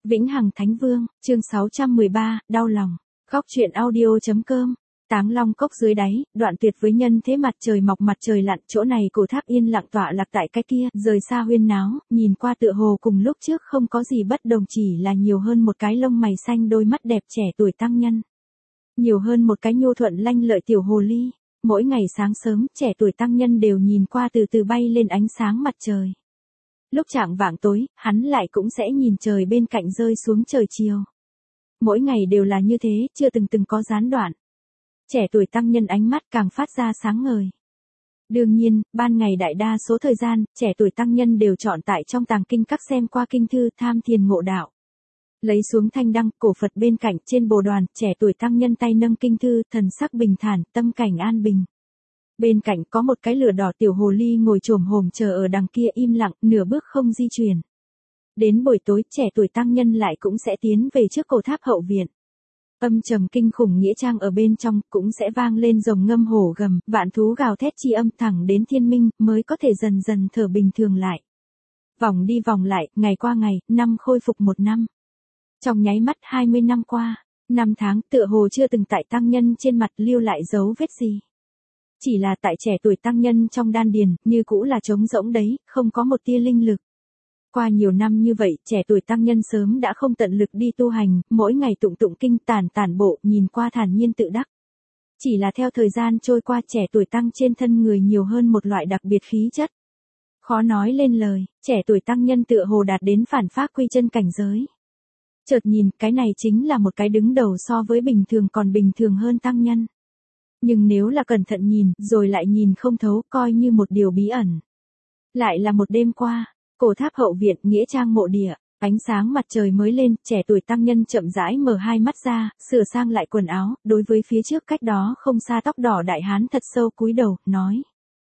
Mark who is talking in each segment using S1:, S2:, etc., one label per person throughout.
S1: Vĩnh Hằng Thánh Vương, chương 613, đau lòng. Góc truyện audio.com. Táng Long Cốc dưới đáy, đoạn tuyệt với nhân thế mặt trời mọc mặt trời lặn, chỗ này cổ tháp yên lặng tọa lạc tại cái kia, rời xa huyên náo, nhìn qua tựa hồ cùng lúc trước không có gì bất đồng, chỉ là nhiều hơn một cái lông mày xanh, đôi mắt đẹp trẻ tuổi tăng nhân. Nhiều hơn một cái nhu thuận lanh lợi tiểu hồ ly. Mỗi ngày sáng sớm, trẻ tuổi tăng nhân đều nhìn qua từ từ bay lên ánh sáng mặt trời. Lúc chạng vạng tối, hắn lại cũng sẽ nhìn trời bên cạnh rơi xuống trời chiều. Mỗi ngày đều là như thế, chưa từng có gián đoạn. Trẻ tuổi tăng nhân ánh mắt càng phát ra sáng ngời. Đương nhiên, ban ngày đại đa số thời gian, trẻ tuổi tăng nhân đều chọn tại trong tàng kinh các xem qua kinh thư tham thiền ngộ đạo. Lấy xuống thanh đăng, cổ Phật bên cạnh, trên bồ đoàn, trẻ tuổi tăng nhân tay nâng kinh thư, thần sắc bình thản, tâm cảnh an bình. Bên cạnh có một cái lửa đỏ tiểu hồ ly ngồi chồm hổm chờ ở đằng kia im lặng, nửa bước không di chuyển. Đến buổi tối, trẻ tuổi tăng nhân lại cũng sẽ tiến về trước cổ tháp hậu viện. Âm trầm kinh khủng nghĩa trang ở bên trong, cũng sẽ vang lên rồng ngâm hổ gầm, vạn thú gào thét chi âm thẳng đến thiên minh, mới có thể dần dần thở bình thường lại. Vòng đi vòng lại, ngày qua ngày, năm khôi phục một năm. Trong nháy mắt 20 năm qua, 5 tháng tựa hồ chưa từng tại tăng nhân trên mặt lưu lại dấu vết gì. Chỉ là tại trẻ tuổi tăng nhân trong đan điền, như cũ là trống rỗng đấy, không có một tia linh lực. Qua nhiều năm như vậy, trẻ tuổi tăng nhân sớm đã không tận lực đi tu hành, mỗi ngày tụng kinh tản bộ, nhìn qua thản nhiên tự đắc. Chỉ là theo thời gian trôi qua, trẻ tuổi tăng trên thân người nhiều hơn một loại đặc biệt khí chất. Khó nói lên lời, trẻ tuổi tăng nhân tựa hồ đạt đến phản phác quy chân cảnh giới. Chợt nhìn, cái này chính là một cái đứng đầu so với bình thường còn bình thường hơn tăng nhân. Nhưng nếu là cẩn thận nhìn, rồi lại nhìn không thấu, coi như một điều bí ẩn. Lại là một đêm qua, cổ tháp hậu viện, nghĩa trang mộ địa, ánh sáng mặt trời mới lên, trẻ tuổi tăng nhân chậm rãi mở hai mắt ra, sửa sang lại quần áo, đối với phía trước cách đó không xa tóc đỏ đại hán thật sâu cúi đầu, nói.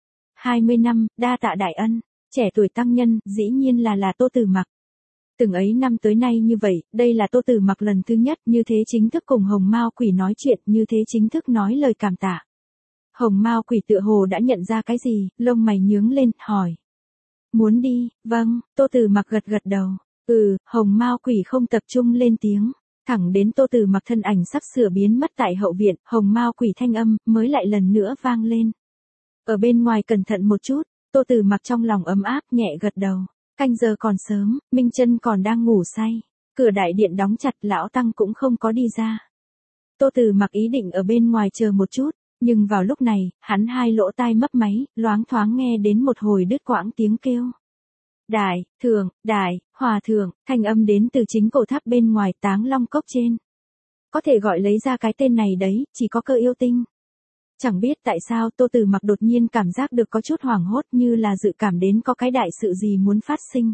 S1: 20 năm, đa tạ đại ân. Trẻ tuổi tăng nhân, dĩ nhiên là Tô Tử Mặc. Từng ấy năm tới nay như vậy, đây là Tô Tử Mặc lần thứ nhất như thế chính thức cùng Hồng Mao Quỷ nói chuyện, như thế chính thức nói lời cảm tạ. Hồng Mao Quỷ tựa hồ đã nhận ra cái gì, lông mày nhướng lên, hỏi. Muốn đi, vâng, Tô Tử Mặc gật đầu. Hồng Mao Quỷ không tập trung lên tiếng, thẳng đến Tô Tử Mặc thân ảnh sắp sửa biến mất tại hậu viện, Hồng Mao Quỷ thanh âm mới lại lần nữa vang lên. Ở bên ngoài cẩn thận một chút. Tô Tử Mặc trong lòng ấm áp nhẹ gật đầu. Canh giờ còn sớm, Minh Chân còn đang ngủ say. Cửa đại điện đóng chặt, lão tăng cũng không có đi ra. Tô Tử Mặc ý định ở bên ngoài chờ một chút, nhưng vào lúc này, hắn hai lỗ tai mấp máy, loáng thoáng nghe đến một hồi đứt quãng tiếng kêu. Đại, hòa thượng, thanh âm đến từ chính cổ tháp bên ngoài Táng Long Cốc trên. Có thể gọi lấy ra cái tên này đấy, chỉ có Cơ Yêu Tinh. Chẳng biết tại sao Tô Tử Mặc đột nhiên cảm giác được có chút hoảng hốt, như là dự cảm đến có cái đại sự gì muốn phát sinh.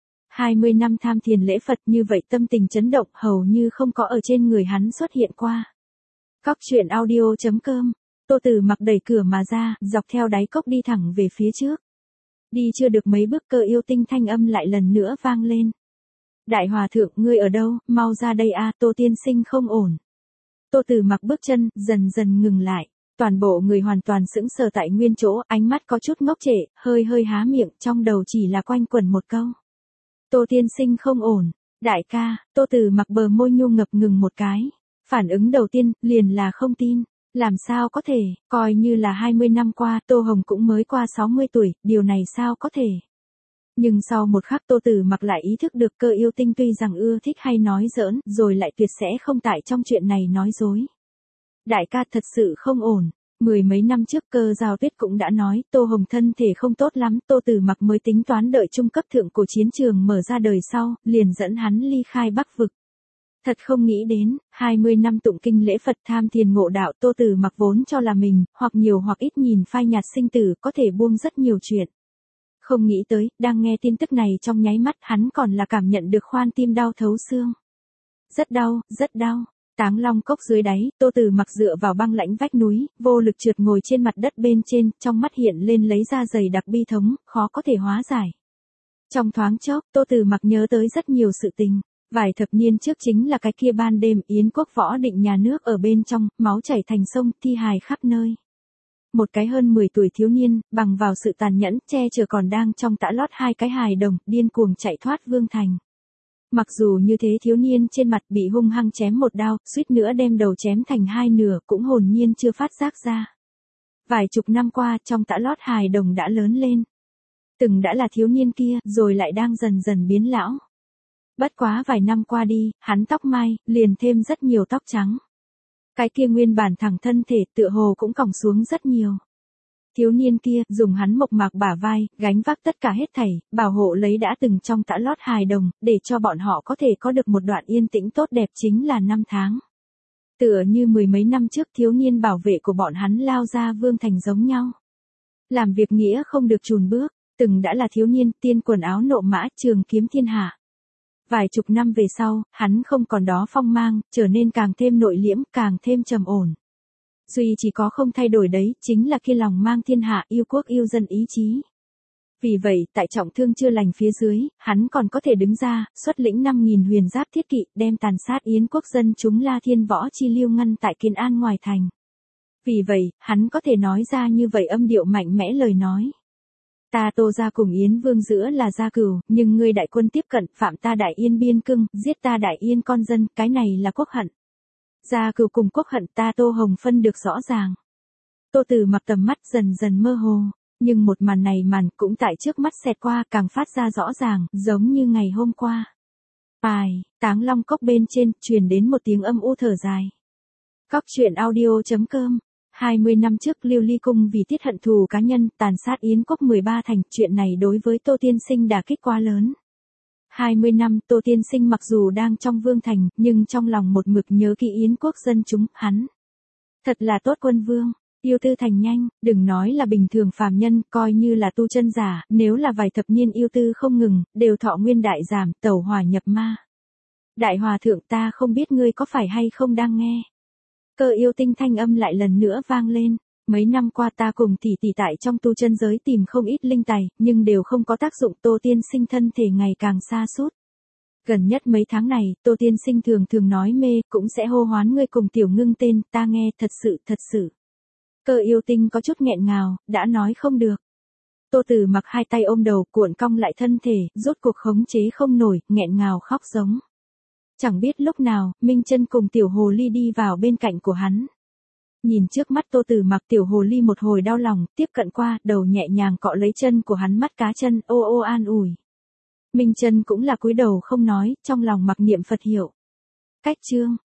S1: 20 năm tham thiền lễ Phật như vậy, tâm tình chấn động hầu như không có ở trên người hắn xuất hiện qua. Góc truyện audio.com. Tô Tử Mặc đẩy cửa mà ra, dọc theo đáy cốc đi thẳng về phía trước. Đi chưa được mấy bước, Cơ Yêu Tinh thanh âm lại lần nữa vang lên. Đại hòa thượng, ngươi ở đâu, mau ra đây a, Tô tiên sinh không ổn. Tô Tử Mặc bước chân dần dần ngừng lại. Toàn bộ người hoàn toàn sững sờ tại nguyên chỗ, ánh mắt có chút ngốc trệ, hơi há miệng, trong đầu chỉ là quanh quẩn một câu. Tô tiên sinh không ổn. Đại ca. Tô Tử Mặc bờ môi nhu ngập ngừng một cái. Phản ứng đầu tiên, liền là không tin. Làm sao có thể, coi như là 20 năm qua, Tô Hồng cũng mới qua 60 tuổi, điều này sao có thể. Nhưng sau một khắc Tô Tử Mặc lại ý thức được Cơ Yêu Tinh tuy rằng ưa thích hay nói giỡn, rồi lại tuyệt sẽ không tại trong chuyện này nói dối. Đại ca thật sự không ổn. Mười mấy năm trước Cơ Giao Tuyết cũng đã nói Tô Hồng thân thể không tốt lắm, Tô Tử Mặc mới tính toán đợi trung cấp thượng cổ chiến trường mở ra đời sau, liền dẫn hắn ly khai Bắc vực. Thật không nghĩ đến, 20 năm tụng kinh lễ Phật tham thiền ngộ đạo, Tô Tử Mặc vốn cho là mình, hoặc nhiều hoặc ít nhìn phai nhạt sinh tử, có thể buông rất nhiều chuyện. Không nghĩ tới, đang nghe tin tức này trong nháy mắt hắn còn là cảm nhận được khoan tim đau thấu xương. Rất đau. Táng Long Cốc dưới đáy, Tô Tử Mặc dựa vào băng lãnh vách núi, vô lực trượt ngồi trên mặt đất bên trên, trong mắt hiện lên lấy ra dày đặc bi thống, khó có thể hóa giải. Trong thoáng chốc, Tô Tử Mặc nhớ tới rất nhiều sự tình. Vài thập niên trước chính là cái kia ban đêm, Yến quốc võ định nhà nước ở bên trong, máu chảy thành sông, thi hài khắp nơi. Một cái hơn 10 tuổi thiếu niên, bằng vào sự tàn nhẫn, che chở còn đang trong tã lót hai cái hài đồng, điên cuồng chạy thoát vương thành. Mặc dù như thế thiếu niên trên mặt bị hung hăng chém một đao, suýt nữa đem đầu chém thành hai nửa cũng hồn nhiên chưa phát giác ra. Vài chục năm qua trong tã lót hài đồng đã lớn lên. Từng đã là thiếu niên kia rồi lại đang dần dần biến lão. Bất quá vài năm qua đi, hắn tóc mai, liền thêm rất nhiều tóc trắng. Cái kia nguyên bản thẳng thân thể tựa hồ cũng còng xuống rất nhiều. Thiếu niên kia dùng hắn mộc mạc bả vai, gánh vác tất cả hết thảy, bảo hộ lấy đã từng trong tã lót hài đồng, để cho bọn họ có thể có được một đoạn yên tĩnh tốt đẹp chính là năm tháng. Tựa như mười mấy năm trước thiếu niên bảo vệ của bọn hắn lao ra vương thành giống nhau. Làm việc nghĩa không được chùn bước, từng đã là thiếu niên tiên quần áo nộ mã trường kiếm thiên hạ. Vài chục năm về sau, hắn không còn đó phong mang, trở nên càng thêm nội liễm, càng thêm trầm ổn. Duy chỉ có không thay đổi đấy, chính là kia lòng mang thiên hạ yêu quốc yêu dân ý chí. Vì vậy, tại trọng thương chưa lành phía dưới, hắn còn có thể đứng ra, xuất lĩnh 5.000 huyền giáp thiết kỵ, đem tàn sát yến quốc dân chúng La Thiên Võ Chi Liêu ngăn tại Kiến An ngoài thành. Vì vậy, hắn có thể nói ra như vậy âm điệu mạnh mẽ lời nói. Ta Tô gia cùng Yến Vương giữa là gia cửu, nhưng ngươi đại quân tiếp cận, phạm ta Đại Yên biên cương, giết ta Đại Yên con dân, cái này là quốc hận. Gia cửu cùng quốc hận ta Tô Hồng phân được rõ ràng. Tô Tử Mặc tầm mắt dần dần mơ hồ, nhưng một màn này cũng tại trước mắt xẹt qua càng phát ra rõ ràng, giống như ngày hôm qua. Táng Long Cốc bên trên, truyền đến một tiếng âm u thở dài. Cóc truyện audio.com 20 năm trước Lưu Ly Cung vì tiết hận thù cá nhân, tàn sát Yến quốc 13 thành, chuyện này đối với Tô Tiên Sinh đả kích quá lớn. 20 năm, Tô Tiên Sinh mặc dù đang trong vương thành, nhưng trong lòng một mực nhớ kỹ Yến quốc dân chúng, hắn. Thật là tốt quân vương, yêu tư thành nhanh, đừng nói là bình thường phàm nhân, coi như là tu chân giả, nếu là vài thập niên yêu tư không ngừng, đều thọ nguyên đại giảm, tẩu hỏa nhập ma. Đại hòa thượng ta không biết ngươi có phải hay không đang nghe. Cơ yêu tinh thanh âm lại lần nữa vang lên. Mấy năm qua ta cùng tỷ tỷ tại trong tu chân giới tìm không ít linh tài, nhưng đều không có tác dụng. Tô Tiên Sinh thân thể ngày càng sa sút. Gần nhất mấy tháng này, Tô Tiên Sinh thường nói mê, cũng sẽ hô hoán ngươi cùng Tiểu Ngưng tên, ta nghe thật sự. Cơ yêu tinh có chút nghẹn ngào, đã nói không được. Tô Tử Mặc hai tay ôm đầu, cuộn cong lại thân thể, rốt cuộc khống chế không nổi, nghẹn ngào khóc giống. Chẳng biết lúc nào, Minh Chân cùng Tiểu Hồ Ly đi vào bên cạnh của hắn. Nhìn trước mắt Tô Tử Mặc, Tiểu Hồ Ly một hồi đau lòng, tiếp cận qua, đầu nhẹ nhàng cọ lấy chân của hắn, mắt cá chân, ô ô an ủi. Minh Chân cũng là cúi đầu không nói, trong lòng mặc niệm Phật hiệu. Cách chương